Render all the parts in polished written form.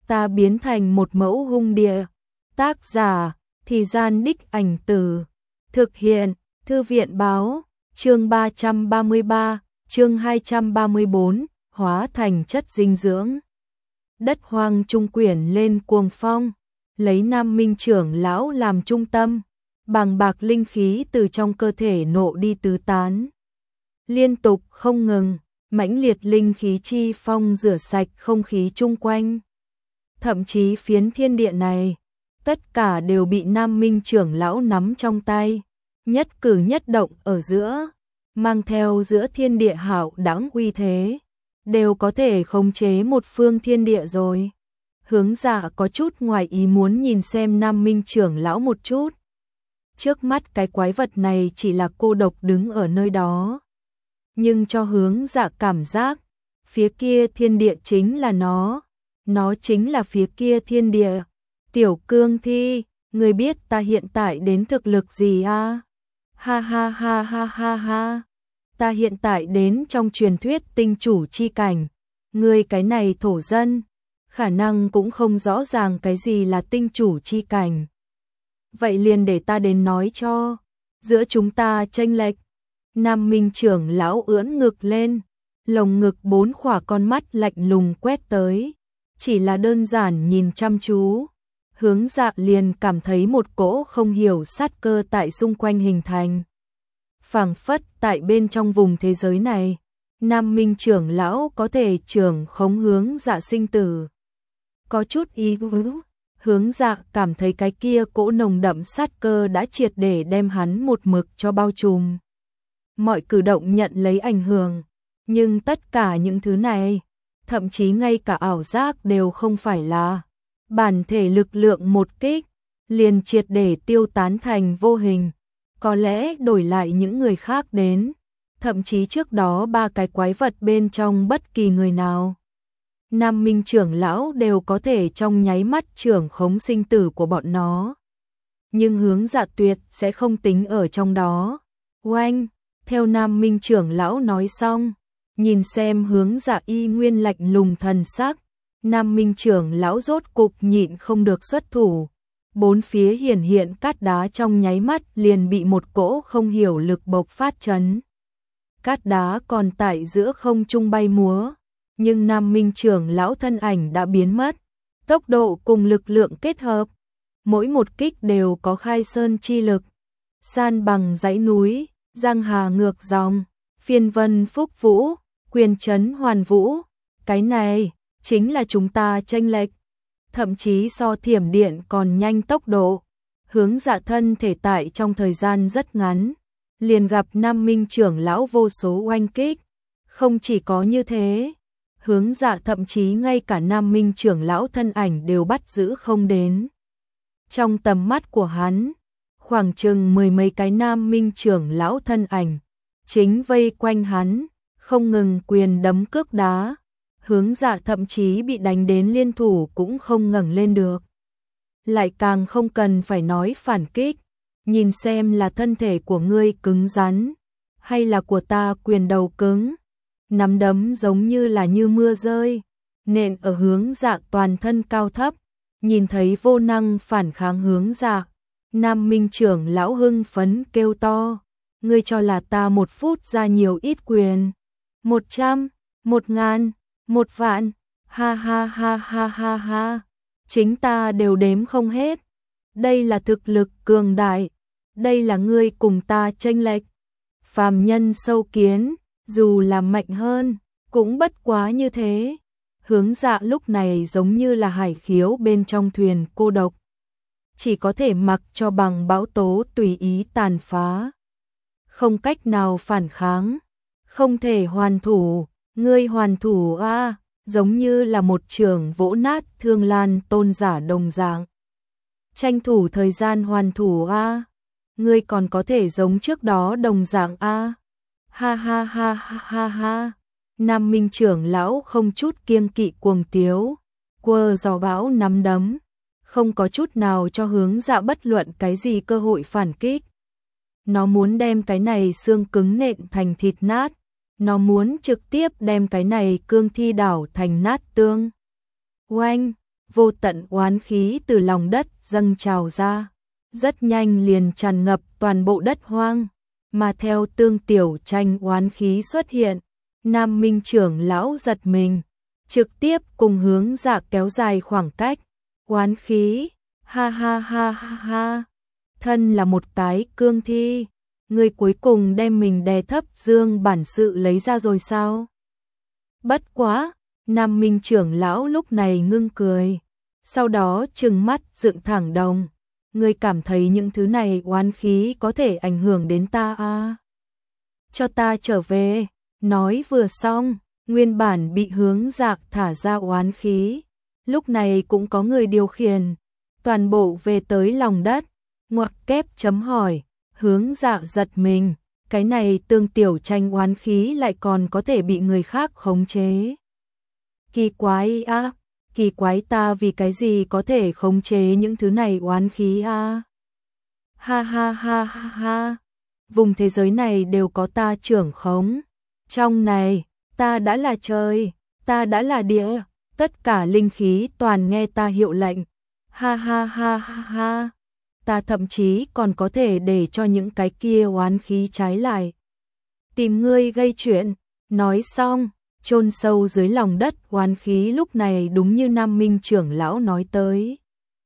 ta biến thành một mẫu hung địa. Tác giả, Thì Gian Đích Ảnh Từ. Thực hiện, Thư viện Báo, chương 333, chương 234, hóa thành chất dinh dưỡng. Đất hoang trung quyển lên cuồng phong, lấy Nam Minh trưởng lão làm trung tâm, bàng bạc linh khí từ trong cơ thể nộ đi tứ tán. Liên tục không ngừng, mãnh liệt linh khí chi phong rửa sạch không khí chung quanh. Thậm chí phiến thiên địa này, tất cả đều bị Nam Minh trưởng lão nắm trong tay, nhất cử nhất động ở giữa, mang theo giữa thiên địa hạo đãng uy thế, đều có thể khống chế một phương thiên địa rồi. Hướng Dạ có chút ngoài ý muốn nhìn xem Nam Minh trưởng lão một chút. Trước mắt cái quái vật này chỉ là cô độc đứng ở nơi đó. Nhưng cho Hướng Dạ cảm giác, phía kia thiên địa chính là nó chính là phía kia thiên địa. Tiểu Cương Thi, người biết ta hiện tại đến thực lực gì à? Ha ha ha ha ha ha. Ta hiện tại đến trong truyền thuyết tinh chủ chi cảnh. Người cái này thổ dân, khả năng cũng không rõ ràng cái gì là tinh chủ chi cảnh. Vậy liền để ta đến nói cho, giữa chúng ta chênh lệch. Nam Minh trưởng lão ưỡn ngực lên, lồng ngực 4 khỏa con mắt lạnh lùng quét tới, chỉ là đơn giản nhìn chăm chú. Hướng Dạ liền cảm thấy một cỗ không hiểu sát cơ tại xung quanh hình thành. Phảng phất tại bên trong vùng thế giới này, Nam Minh trưởng lão có thể trưởng khống Hướng Dạ sinh tử. Có chút ý vứ, Hướng Dạ cảm thấy cái kia cỗ nồng đậm sát cơ đã triệt để đem hắn một mực cho bao trùm. Mọi cử động nhận lấy ảnh hưởng, nhưng tất cả những thứ này, thậm chí ngay cả ảo giác đều không phải là bản thể lực lượng một kích, liền triệt để tiêu tán thành vô hình. Có lẽ đổi lại những người khác đến, thậm chí trước đó 3 cái quái vật bên trong bất kỳ người nào, Nam Minh trưởng lão đều có thể trong nháy mắt trưởng khống sinh tử của bọn nó. Nhưng Hướng Dạ tuyệt sẽ không tính ở trong đó. Oanh, theo Nam Minh trưởng lão nói xong, nhìn xem Hướng Dạ y nguyên lạnh lùng thần sắc, Nam Minh trưởng lão rốt cục nhịn không được xuất thủ. 4 phía hiển hiện cát đá trong nháy mắt liền bị một cỗ không hiểu lực bộc phát chấn. Cát đá còn tại giữa không trung bay múa, nhưng Nam Minh trưởng lão thân ảnh đã biến mất. Tốc độ cùng lực lượng kết hợp, mỗi một kích đều có khai sơn chi lực, san bằng dãy núi, giang hà ngược dòng, phiên vân phúc vũ, quyền trấn hoàn vũ. Cái này chính là chúng ta chênh lệch, thậm chí so thiểm điện còn nhanh tốc độ. Hướng Dạ thân thể tại trong thời gian rất ngắn, liền gặp Nam Minh trưởng lão vô số oanh kích. Không chỉ có như thế, Hướng Dạ thậm chí ngay cả Nam Minh trưởng lão thân ảnh đều bắt giữ không đến. Trong tầm mắt của hắn, khoảng chừng 10 mấy cái Nam Minh trưởng lão thân ảnh chính vây quanh hắn, không ngừng quyền đấm cước đá. Hướng Dạ thậm chí bị đánh đến liên thủ cũng không ngẩng lên được. Lại càng không cần phải nói phản kích, nhìn xem là thân thể của ngươi cứng rắn, hay là của ta quyền đầu cứng. Nắm đấm giống như là như mưa rơi, nện ở Hướng Dạ toàn thân cao thấp. Nhìn thấy vô năng phản kháng Hướng Dạ, Nam Minh trưởng lão hưng phấn kêu to, ngươi cho là ta 1 phút ra nhiều ít quyền? 100, 1000, 1 vạn, ha ha ha ha ha ha, chính ta đều đếm không hết. Đây là thực lực cường đại, đây là ngươi cùng ta chênh lệch. Phàm nhân sâu kiến, dù là mạnh hơn, cũng bất quá như thế. Hướng Dạ lúc này giống như là hải khiếu bên trong thuyền cô độc, chỉ có thể mặc cho bằng bão tố tùy ý tàn phá. Không cách nào phản kháng, không thể hoàn thủ. Ngươi hoàn thủ a, giống như là một trường vỗ nát Thương Lan tôn giả đồng dạng. Tranh thủ thời gian hoàn thủ a, ngươi còn có thể giống trước đó đồng dạng a. Ha ha ha ha ha ha. Nam Minh trưởng lão không chút kiêng kỵ cuồng tiếu, quơ gió bão nắm đấm, không có chút nào cho Hướng Dạ bất luận cái gì cơ hội phản kích. Nó muốn đem cái này xương cứng nện thành thịt nát. Nó muốn trực tiếp đem cái này cương thi đảo thành nát tương. Oanh, vô tận oán khí từ lòng đất dâng trào ra, rất nhanh liền tràn ngập toàn bộ đất hoang, mà theo Tương Tiểu Tranh oán khí xuất hiện, Nam Minh trưởng lão giật mình, trực tiếp cùng Hướng Dạ kéo dài khoảng cách. Oán khí, ha ha ha ha ha, thân là một cái cương thi, ngươi cuối cùng đem mình đè thấp dương bản sự lấy ra rồi sao? Bất quá, Nam Minh trưởng lão lúc này ngưng cười, sau đó trừng mắt dựng thẳng đồng, ngươi cảm thấy những thứ này oán khí có thể ảnh hưởng đến ta à? Cho ta trở về, nói vừa xong, nguyên bản bị Hướng Dạ thả ra oán khí, lúc này cũng có người điều khiển, toàn bộ về tới lòng đất, ngoặc kép chấm hỏi, Hướng Dạ giật mình, cái này Tương Tiểu Tranh oán khí lại còn có thể bị người khác khống chế. Kỳ quái à, kỳ quái, ta vì cái gì có thể khống chế những thứ này oán khí à? Ha ha ha ha ha, vùng thế giới này đều có ta trưởng khống, trong này, ta đã là trời, ta đã là địa, tất cả linh khí toàn nghe ta hiệu lệnh. Ha ha ha ha ha, ta thậm chí còn có thể để cho những cái kia oán khí trái lại tìm ngươi gây chuyện. Nói xong, chôn sâu dưới lòng đất oán khí lúc này đúng như Nam Minh trưởng lão nói tới,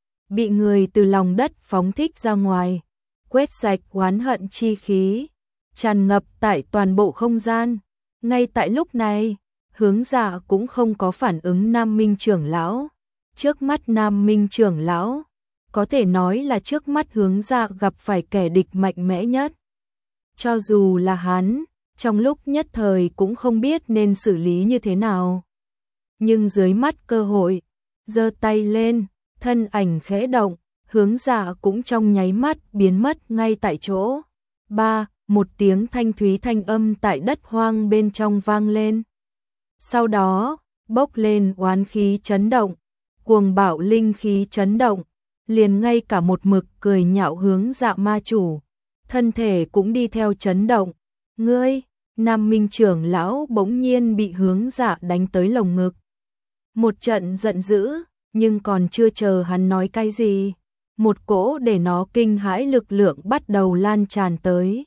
bị người từ lòng đất phóng thích ra ngoài, quét sạch oán hận chi khí, tràn ngập tại toàn bộ không gian. Ngay tại lúc này, Hướng Dạ cũng không có phản ứng Nam Minh trưởng lão. Trước mắt Nam Minh trưởng lão, có thể nói là trước mắt Hướng Dạ gặp phải kẻ địch mạnh mẽ nhất. Cho dù là hắn, trong lúc nhất thời cũng không biết nên xử lý như thế nào. Nhưng dưới mắt cơ hội, giơ tay lên, thân ảnh khẽ động, Hướng Dạ cũng trong nháy mắt biến mất ngay tại chỗ. Một tiếng thanh thúy thanh âm tại đất hoang bên trong vang lên. Sau đó, bốc lên oán khí chấn động, cuồng bạo linh khí chấn động, liền ngay cả một mực cười nhạo Hướng Dạ ma chủ, thân thể cũng đi theo chấn động. Ngươi, Nam Minh trưởng lão bỗng nhiên bị Hướng Dạ đánh tới lồng ngực. Một trận giận dữ, nhưng còn chưa chờ hắn nói cái gì, một cỗ để nó kinh hãi lực lượng bắt đầu lan tràn tới.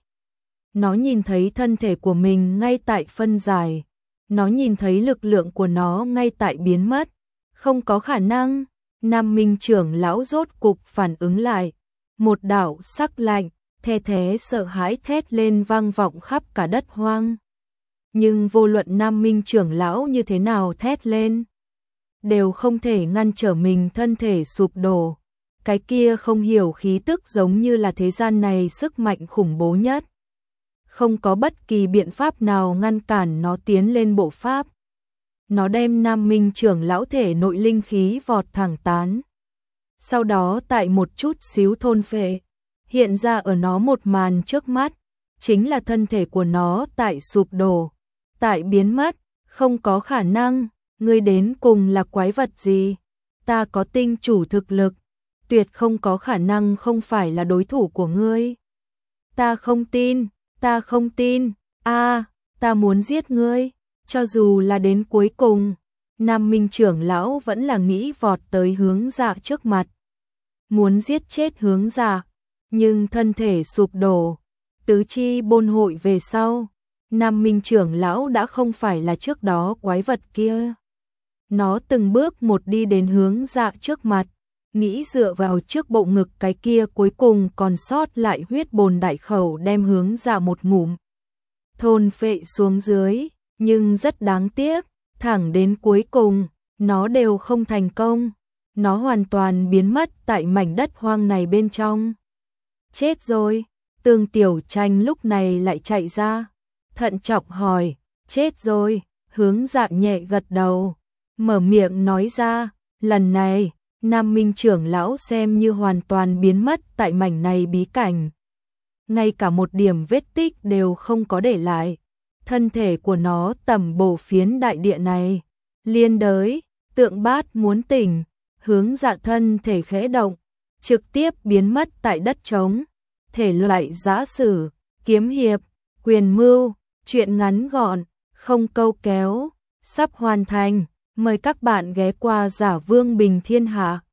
Nó nhìn thấy thân thể của mình ngay tại phân giải, nó nhìn thấy lực lượng của nó ngay tại biến mất, không có khả năng. Nam Minh trưởng lão rốt cục phản ứng lại, một đạo sắc lạnh, the thé sợ hãi thét lên vang vọng khắp cả đất hoang. Nhưng vô luận Nam Minh trưởng lão như thế nào thét lên, đều không thể ngăn trở mình thân thể sụp đổ. Cái kia không hiểu khí tức giống như là thế gian này sức mạnh khủng bố nhất. Không có bất kỳ biện pháp nào ngăn cản nó tiến lên bộ pháp. Nó đem Nam Minh trưởng lão thể nội linh khí vọt thẳng tán. Sau đó tại một chút xíu thôn phệ, hiện ra ở nó một màn trước mắt, chính là thân thể của nó tại sụp đổ, tại biến mất. Không có khả năng, ngươi đến cùng là quái vật gì? Ta có tinh chủ thực lực, tuyệt không có khả năng không phải là đối thủ của ngươi. Ta không tin, ta không tin, ta muốn giết ngươi. Cho dù là đến cuối cùng, Nam Minh trưởng lão vẫn là nghĩ vọt tới Hướng Dạ trước mặt, muốn giết chết Hướng Dạ, nhưng thân thể sụp đổ, tứ chi bôn hội về sau, Nam Minh trưởng lão đã không phải là trước đó quái vật kia. Nó từng bước một đi đến Hướng Dạ trước mặt, nghĩ dựa vào trước bộ ngực cái kia cuối cùng còn sót lại huyết bồn đại khẩu đem Hướng Dạ một ngụm thôn phệ xuống dưới. Nhưng rất đáng tiếc, thẳng đến cuối cùng, nó đều không thành công. Nó hoàn toàn biến mất tại mảnh đất hoang này bên trong. Chết rồi, Tương Tiểu Tranh lúc này lại chạy ra, thận trọng hỏi, chết rồi. Hướng Dạ nhẹ gật đầu, mở miệng nói ra, lần này, Nam Minh trưởng lão xem như hoàn toàn biến mất tại mảnh này bí cảnh. Ngay cả một điểm vết tích đều không có để lại. Thân thể của nó tầm bổ phiến đại địa này. Liên đới, Tượng Bát muốn tỉnh, Hướng Dạ thân thể khẽ động, trực tiếp biến mất tại đất trống. Thể loại giã sử, kiếm hiệp, quyền mưu, truyện ngắn gọn, không câu kéo, sắp hoàn thành. Mời các bạn ghé qua Giả Vương Bình Thiên Hạ.